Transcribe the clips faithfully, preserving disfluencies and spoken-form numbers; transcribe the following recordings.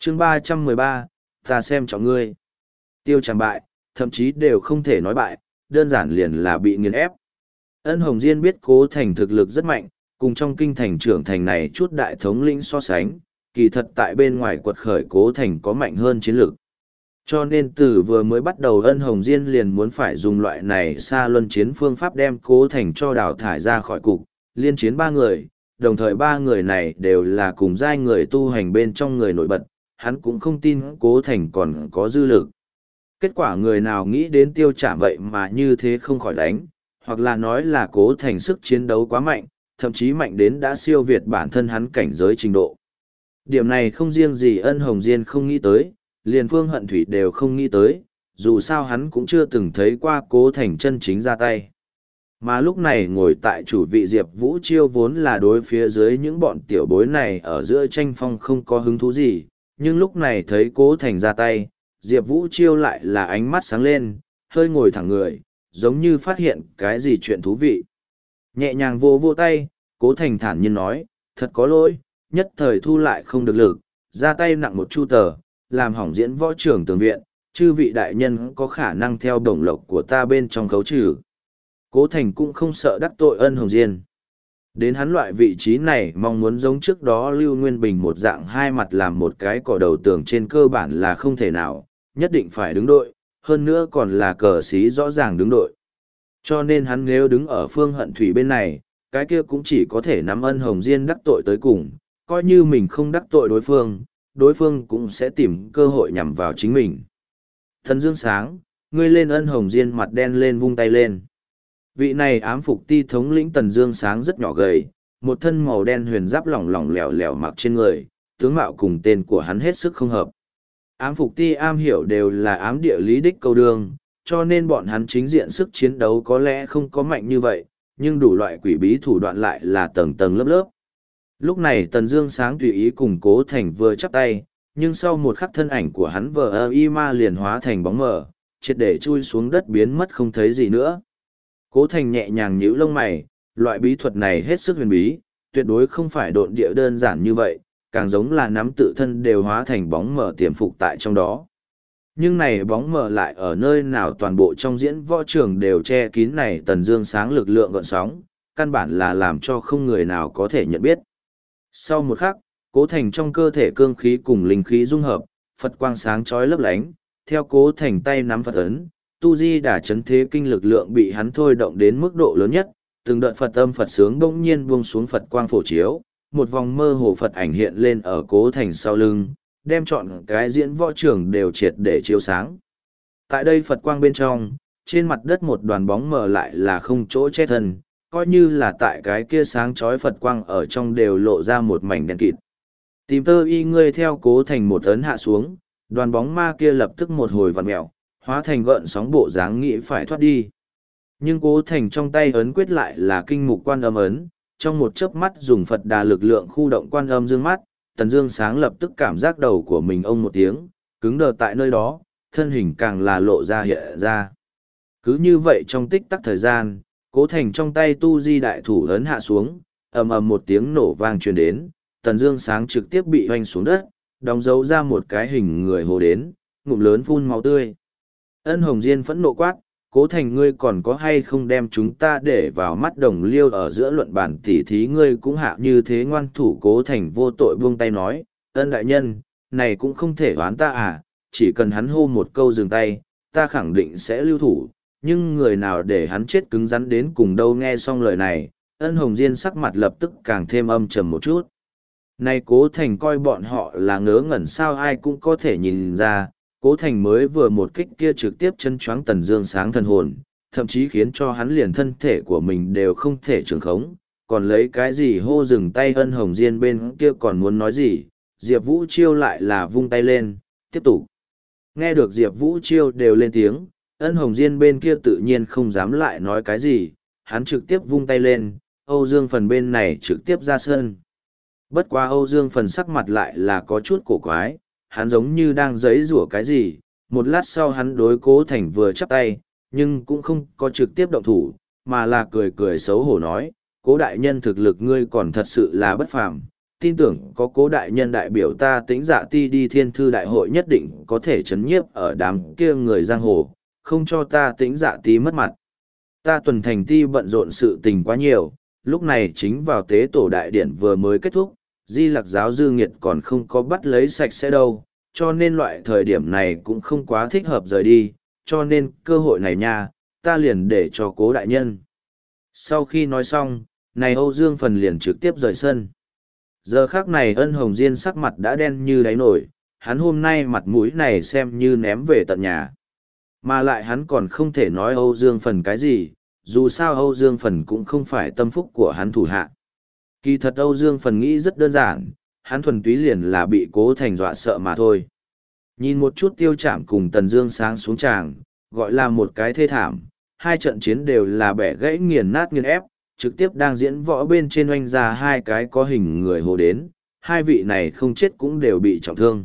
chương ba trăm mười ba, ta xem trọng ngươi. Tiêu Tràng bại, thậm chí đều không thể nói bại, đơn giản liền là bị nghiền ép. Ân Hồng Diên biết Cố Thành thực lực rất mạnh, cùng trong kinh thành trưởng thành này chút đại thống lĩnh so sánh, kỳ thật tại bên ngoài quật khởi Cố Thành có mạnh hơn chiến lược. Cho nên từ vừa mới bắt đầu Ân Hồng Diên liền muốn phải dùng loại này xa luân chiến phương pháp đem Cố Thành cho đào thải ra khỏi cục, liên chiến ba người, đồng thời ba người này đều là cùng giai người tu hành bên trong người nổi bật, hắn cũng không tin Cố Thành còn có dư lực. Kết quả người nào nghĩ đến Tiêu Trảm vậy mà như thế không khỏi đánh, hoặc là nói là Cố Thành sức chiến đấu quá mạnh, thậm chí mạnh đến đã siêu việt bản thân hắn cảnh giới trình độ. Điểm này không riêng gì Ân Hồng Diên không nghĩ tới, liền Phương Hận Thủy đều không nghĩ tới, dù sao hắn cũng chưa từng thấy qua Cố Thành chân chính ra tay. Mà lúc này ngồi tại chủ vị Diệp Vũ Chiêu vốn là đối phía dưới những bọn tiểu bối này ở giữa tranh phong không có hứng thú gì, nhưng lúc này thấy Cố Thành ra tay, Diệp Vũ Chiêu lại là ánh mắt sáng lên, hơi ngồi thẳng người, giống như phát hiện cái gì chuyện thú vị. Nhẹ nhàng vô vô tay, Cố Thành thản nhiên nói, thật có lỗi, nhất thời thu lại không được lực, ra tay nặng một chu tờ, làm hỏng diễn võ trưởng tường viện, chư vị đại nhân có khả năng theo đồng lộc của ta bên trong khấu trừ. Cố Thành cũng không sợ đắc tội Ân Hồng Diên. Đến hắn loại vị trí này mong muốn giống trước đó Lưu Nguyên Bình một dạng hai mặt làm một cái cỏ đầu tường trên cơ bản là không thể nào, nhất định phải đứng đội, hơn nữa còn là cờ xí rõ ràng đứng đội. Cho nên hắn nếu đứng ở Phương Hận Thủy bên này, cái kia cũng chỉ có thể nắm Ân Hồng Diên đắc tội tới cùng, coi như mình không đắc tội đối phương, đối phương cũng sẽ tìm cơ hội nhằm vào chính mình. Thần Dương sáng, ngươi lên. Ân Hồng Diên mặt đen lên vung tay lên. Vị này ám phục ti thống lĩnh Tần Dương sáng rất nhỏ gầy, một thân màu đen huyền giáp lỏng lỏng lẻo lẻo mặc trên người, tướng mạo cùng tên của hắn hết sức không hợp. Ám phục ti am hiểu đều là ám địa lý đích câu đường, cho nên bọn hắn chính diện sức chiến đấu có lẽ không có mạnh như vậy, nhưng đủ loại quỷ bí thủ đoạn lại là tầng tầng lớp lớp. Lúc này Tần Dương sáng tùy ý cùng Cố Thành vừa chắp tay, nhưng sau một khắc thân ảnh của hắn vờ ơ y ma liền hóa thành bóng mờ, triệt để chui xuống đất biến mất không thấy gì nữa. Cố Thành nhẹ nhàng nhíu lông mày, loại bí thuật này hết sức huyền bí, tuyệt đối không phải độn địa đơn giản như vậy, càng giống là nắm tự thân đều hóa thành bóng mờ tiềm phục tại trong đó. Nhưng này bóng mờ lại ở nơi nào toàn bộ trong diễn võ trường đều che kín này Tần Dương sáng lực lượng gợn sóng, căn bản là làm cho không người nào có thể nhận biết. Sau một khắc, Cố Thành trong cơ thể cương khí cùng linh khí dung hợp, Phật quang sáng chói lấp lánh, theo Cố Thành tay nắm Phật ấn, tu di đả chấn thế kinh lực lượng bị hắn thôi động đến mức độ lớn nhất, từng đợt Phật âm Phật sướng bỗng nhiên buông xuống Phật quang phổ chiếu, một vòng mơ hồ Phật ảnh hiện lên ở Cố Thành sau lưng, đem trọn cái diễn võ trường đều triệt để chiếu sáng. Tại đây Phật quang bên trong, trên mặt đất một đoàn bóng mờ lại là không chỗ che thân, coi như là tại cái kia sáng chói Phật quang ở trong đều lộ ra một mảnh đen kịt. Tìm tơ y ngươi theo Cố Thành một ấn hạ xuống, đoàn bóng ma kia lập tức một hồi vặn mèo, hóa thành gợn sóng bộ dáng nghĩ phải thoát đi. Nhưng Cố Thành trong tay ấn quyết lại là kinh mục quan âm ấn, trong một chớp mắt dùng Phật đà lực lượng khu động quan âm dương mắt, Tần Dương sáng lập tức cảm giác đầu của mình ông một tiếng, cứng đờ tại nơi đó, thân hình càng là lộ ra hiện ra. Cứ như vậy trong tích tắc thời gian, Cố Thành trong tay tu di đại thủ ấn hạ xuống, ầm ầm một tiếng nổ vang truyền đến, Tần Dương sáng trực tiếp bị hoành xuống đất, đóng dấu ra một cái hình người hồ đến, ngụm lớn phun máu tươi. Ân Hồng Diên phẫn nộ quát, Cố Thành ngươi còn có hay không đem chúng ta để vào mắt đồng liêu ở giữa luận bản tỉ thí ngươi cũng hạ như thế ngoan thủ. Cố Thành vô tội buông tay nói, Ân đại nhân, này cũng không thể oán ta à, chỉ cần hắn hô một câu dừng tay, ta khẳng định sẽ lưu thủ, nhưng người nào để hắn chết cứng rắn đến cùng đâu. Nghe xong lời này, Ân Hồng Diên sắc mặt lập tức càng thêm âm trầm một chút. Này Cố Thành coi bọn họ là ngớ ngẩn sao, ai cũng có thể nhìn ra. Cố Thành mới vừa một kích kia trực tiếp chân choáng Tần Dương sáng thần hồn, thậm chí khiến cho hắn liền thân thể của mình đều không thể trường khống, còn lấy cái gì hô dừng tay. Ân Hồng Diên bên kia còn muốn nói gì, Diệp Vũ Chiêu lại là vung tay lên, tiếp tục. Nghe được Diệp Vũ Chiêu đều lên tiếng, Ân Hồng Diên bên kia tự nhiên không dám lại nói cái gì, hắn trực tiếp vung tay lên, Âu Dương Phần bên này trực tiếp ra sân. Bất quá Âu Dương Phần sắc mặt lại là có chút cổ quái, hắn giống như đang giãy giụa cái gì, một lát sau hắn đối Cố Thành vừa chắp tay, nhưng cũng không có trực tiếp động thủ, mà là cười cười xấu hổ nói, Cố đại nhân thực lực ngươi còn thật sự là bất phàm, tin tưởng có cố đại nhân đại biểu ta Tĩnh Dạ Ti đi thiên thư đại hội nhất định có thể chấn nhiếp ở đám kia người giang hồ, không cho ta Tĩnh Dạ Ti mất mặt. Ta Tuần Thành Ti bận rộn sự tình quá nhiều, lúc này chính vào tế tổ đại điển vừa mới kết thúc, Di Lặc giáo dư nghiệt còn không có bắt lấy sạch sẽ đâu, cho nên loại thời điểm này cũng không quá thích hợp rời đi, cho nên cơ hội này nha, ta liền để cho cố đại nhân. Sau khi nói xong, này Âu Dương Phần liền trực tiếp rời sân. Giờ khác này Ân Hồng Diên sắc mặt đã đen như đáy nổi, hắn hôm nay mặt mũi này xem như ném về tận nhà. Mà lại hắn còn không thể nói Âu Dương Phần cái gì, dù sao Âu Dương Phần cũng không phải tâm phúc của hắn thủ hạ. Kỳ thật Âu Dương Phần nghĩ rất đơn giản, hắn thuần túy liền là bị Cố Thành dọa sợ mà thôi. Nhìn một chút Tiêu Trảm cùng Tần Dương sáng xuống tràng, gọi là một cái thê thảm, hai trận chiến đều là bẻ gãy nghiền nát nghiền ép, trực tiếp đang diễn võ bên trên oanh ra hai cái có hình người hồ đến, hai vị này không chết cũng đều bị trọng thương.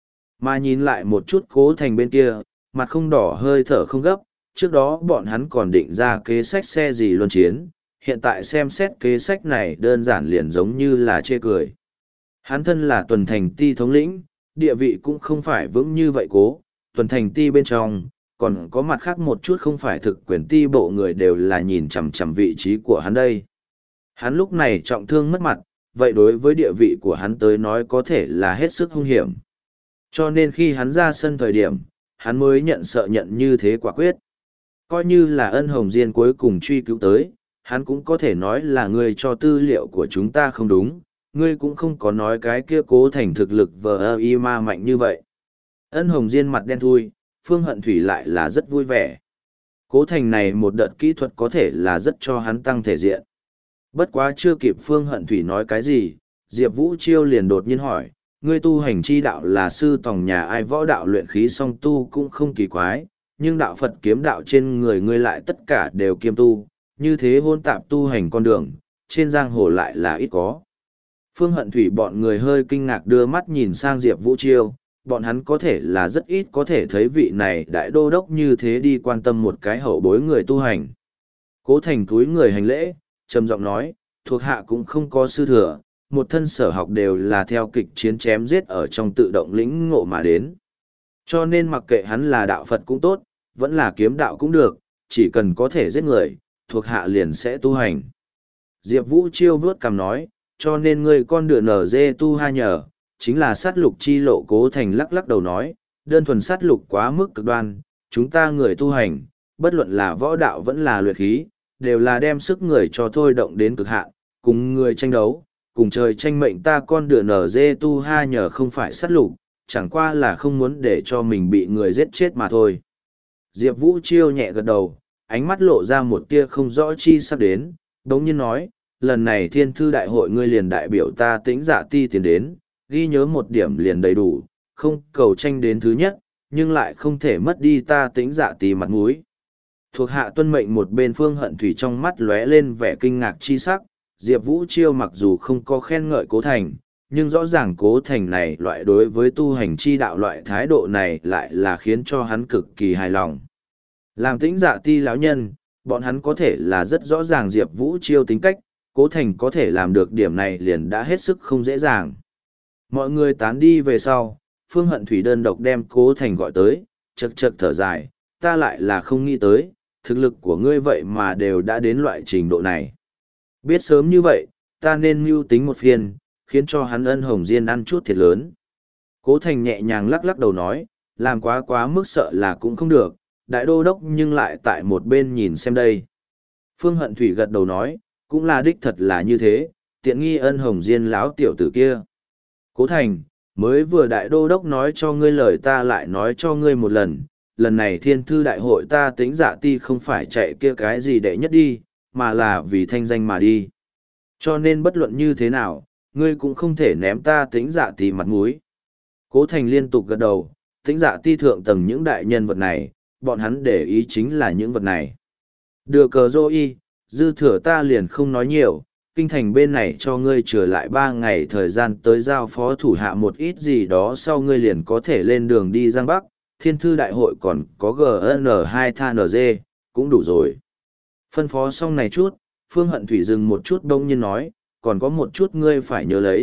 Mà nhìn lại một chút Cố Thành bên kia, mặt không đỏ hơi thở không gấp, trước đó bọn hắn còn định ra kế sách xe gì luân chiến, hiện tại xem xét kế sách này đơn giản liền giống như là chê cười. Hắn thân là Tuần Thành Ti thống lĩnh, địa vị cũng không phải vững như vậy cố, Tuần Thành Ti bên trong, còn có mặt khác một chút không phải thực quyền ti bộ người đều là nhìn chằm chằm vị trí của hắn đây. Hắn lúc này trọng thương mất mặt, vậy đối với địa vị của hắn tới nói có thể là hết sức hung hiểm. Cho nên khi hắn ra sân thời điểm, hắn mới nhận sợ nhận như thế quả quyết. Coi như là Ân Hồng Diên cuối cùng truy cứu tới, hắn cũng có thể nói là ngươi cho tư liệu của chúng ta không đúng, ngươi cũng không có nói cái kia Cố Thành thực lực vờ ơ y ma mạnh như vậy. Ân Hồng Diên mặt đen thui, Phương Hận Thủy lại là rất vui vẻ. Cố Thành này một đợt kỹ thuật có thể là rất cho hắn tăng thể diện. Bất quá chưa kịp Phương Hận Thủy nói cái gì, Diệp Vũ Chiêu liền đột nhiên hỏi, ngươi tu hành chi đạo là sư tòng nhà ai võ đạo luyện khí song tu cũng không kỳ quái, nhưng đạo Phật kiếm đạo trên người ngươi lại tất cả đều kiêm tu, như thế hôn tạp tu hành con đường, trên giang hồ lại là ít có. Phương Hận Thủy bọn người hơi kinh ngạc đưa mắt nhìn sang Diệp Vũ Chiêu, bọn hắn có thể là rất ít có thể thấy vị này đại đô đốc như thế đi quan tâm một cái hậu bối người tu hành. Cố Thành túi người hành lễ, trầm giọng nói, thuộc hạ cũng không có sư thừa, một thân sở học đều là theo kịch chiến chém giết ở trong tự động lĩnh ngộ mà đến. Cho nên mặc kệ hắn là đạo Phật cũng tốt, vẫn là kiếm đạo cũng được, chỉ cần có thể giết người, thuộc hạ liền sẽ tu hành. Diệp Vũ Chiêu vướt cằm nói, cho nên ngươi con đựa nở dê tu ha nhờ, chính là sát lục chi lộ. Cố Thành lắc lắc đầu nói, đơn thuần sát lục quá mức cực đoan, chúng ta người tu hành, bất luận là võ đạo vẫn là luyện khí, đều là đem sức người cho thôi động đến cực hạn, cùng người tranh đấu, cùng trời tranh mệnh. Ta con đựa nở dê tu ha nhờ không phải sát lục, chẳng qua là không muốn để cho mình bị người giết chết mà thôi. Diệp Vũ Chiêu nhẹ gật đầu, ánh mắt lộ ra một tia không rõ chi sắp đến, đống nhiên nói, lần này thiên thư đại hội ngươi liền đại biểu ta Tĩnh Dạ Ti tiến đến, ghi nhớ một điểm liền đầy đủ, không cầu tranh đến thứ nhất, nhưng lại không thể mất đi ta Tĩnh Dạ Ti mặt mũi. Thuộc hạ tuân mệnh. Một bên Phương Hận Thủy trong mắt lóe lên vẻ kinh ngạc chi sắc, Diệp Vũ Chiêu mặc dù không có khen ngợi Cố Thành, nhưng rõ ràng Cố Thành này loại đối với tu hành chi đạo loại thái độ này lại là khiến cho hắn cực kỳ hài lòng. Làm Tĩnh Dạ Ti lão nhân, bọn hắn có thể là rất rõ ràng Diệp Vũ Chiêu tính cách, Cố Thành có thể làm được điểm này liền đã hết sức không dễ dàng. Mọi người tán đi về sau, Phương Hận Thủy đơn độc đem Cố Thành gọi tới, chậc chậc thở dài, ta lại là không nghĩ tới, thực lực của ngươi vậy mà đều đã đến loại trình độ này. Biết sớm như vậy, ta nên mưu tính một phiên, khiến cho hắn Ân Hồng Diên ăn chút thiệt lớn. Cố Thành nhẹ nhàng lắc lắc đầu nói, làm quá quá mức sợ là cũng không được, đại đô đốc nhưng lại tại một bên nhìn xem đây. Phương Hận Thủy gật đầu nói, cũng là đích thật là như thế, tiện nghi Ân Hồng Diên lão tiểu tử kia. Cố Thành, mới vừa đại đô đốc nói cho ngươi lời ta lại nói cho ngươi một lần, lần này thiên thư đại hội ta Tĩnh Dạ Ti không phải chạy kia cái gì đệ nhất đi, mà là vì thanh danh mà đi. Cho nên bất luận như thế nào, ngươi cũng không thể ném ta Tĩnh Dạ Ti mặt mũi. Cố Thành liên tục gật đầu, Tĩnh Dạ Ti thượng tầng những đại nhân vật này, bọn hắn để ý chính là những vật này. Đưa cờ dô y, dư thừa ta liền không nói nhiều, kinh thành bên này cho ngươi trở lại ba ngày thời gian tới giao phó thủ hạ một ít gì đó sau ngươi liền có thể lên đường đi Giang Bắc, thiên thư đại hội còn có G N hai T N G, cũng đủ rồi. Phân phó xong này chút, Phương Hận Thủy dừng một chút đông nhiên nói, còn có một chút ngươi phải nhớ lấy,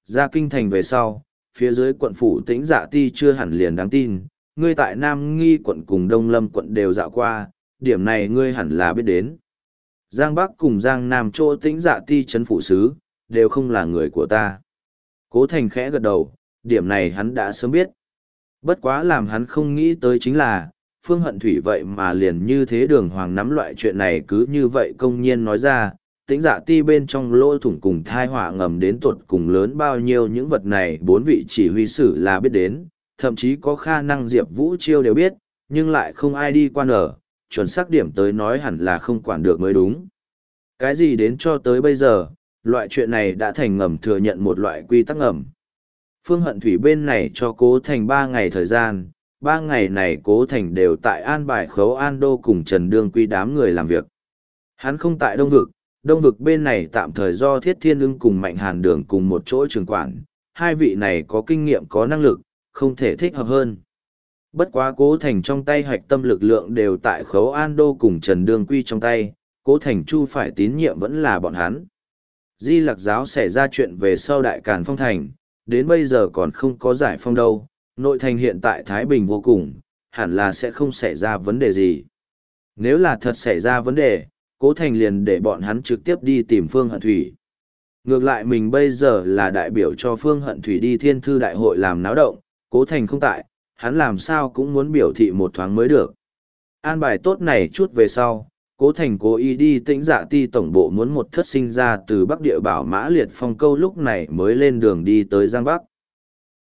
Ra kinh thành về sau, phía dưới quận phủ Tĩnh Dạ Ti chưa hẳn liền đáng tin, ngươi tại Nam Nghi quận cùng Đông Lâm quận đều dạo qua, điểm này ngươi hẳn là biết đến. Giang Bắc cùng Giang Nam chỗ Tĩnh Dạ Ti trấn phủ sứ, đều không là người của ta. Cố Thành khẽ gật đầu, điểm này hắn đã sớm biết. Bất quá làm hắn không nghĩ tới chính là, Phương Hận Thủy vậy mà liền như thế đường hoàng nắm loại chuyện này cứ như vậy công nhiên nói ra, Tĩnh Dạ Ti bên trong lỗ thủng cùng thai họa ngầm đến tuột cùng lớn bao nhiêu những vật này bốn vị chỉ huy sử là biết đến, thậm chí có khả năng Diệp Vũ Chiêu đều biết, nhưng lại không ai đi quan ở, chuẩn xác điểm tới nói hẳn là không quản được mới đúng. Cái gì đến cho tới bây giờ, loại chuyện này đã thành ngầm thừa nhận một loại quy tắc ngầm. Phương Hận Thủy bên này cho Cố Thành ba ngày thời gian, ba ngày này Cố Thành đều tại an bài khấu an đô cùng Trần Đương Quy đám người làm việc. Hắn không tại Đông Vực, Đông Vực bên này tạm thời do Thiết Thiên Ưng cùng Mạnh Hàn Đường cùng một chỗ trường quản, hai vị này có kinh nghiệm có năng lực, không thể thích hợp hơn. Bất quá Cố Thành trong tay hạch tâm lực lượng đều tại khấu an đô cùng Trần Đương Quy trong tay, Cố Thành Chu phải tín nhiệm vẫn là bọn hắn. Di Lặc giáo xảy ra chuyện về sau Đại Càn Phong Thành, đến bây giờ còn không có giải phong đâu, nội thành hiện tại Thái Bình vô cùng, hẳn là sẽ không xảy ra vấn đề gì. Nếu là thật xảy ra vấn đề, Cố Thành liền để bọn hắn trực tiếp đi tìm Phương Hận Thủy. Ngược lại mình bây giờ là đại biểu cho Phương Hận Thủy đi Thiên Thư Đại hội làm náo động, Cố Thành không tại, hắn làm sao cũng muốn biểu thị một thoáng mới được. An bài tốt này chút về sau, Cố Thành cố ý đi Tĩnh Dạ Ti tổng bộ muốn một thất sinh ra từ Bắc Địa Bảo Mã Liệt Phong Câu lúc này mới lên đường đi tới Giang Bắc.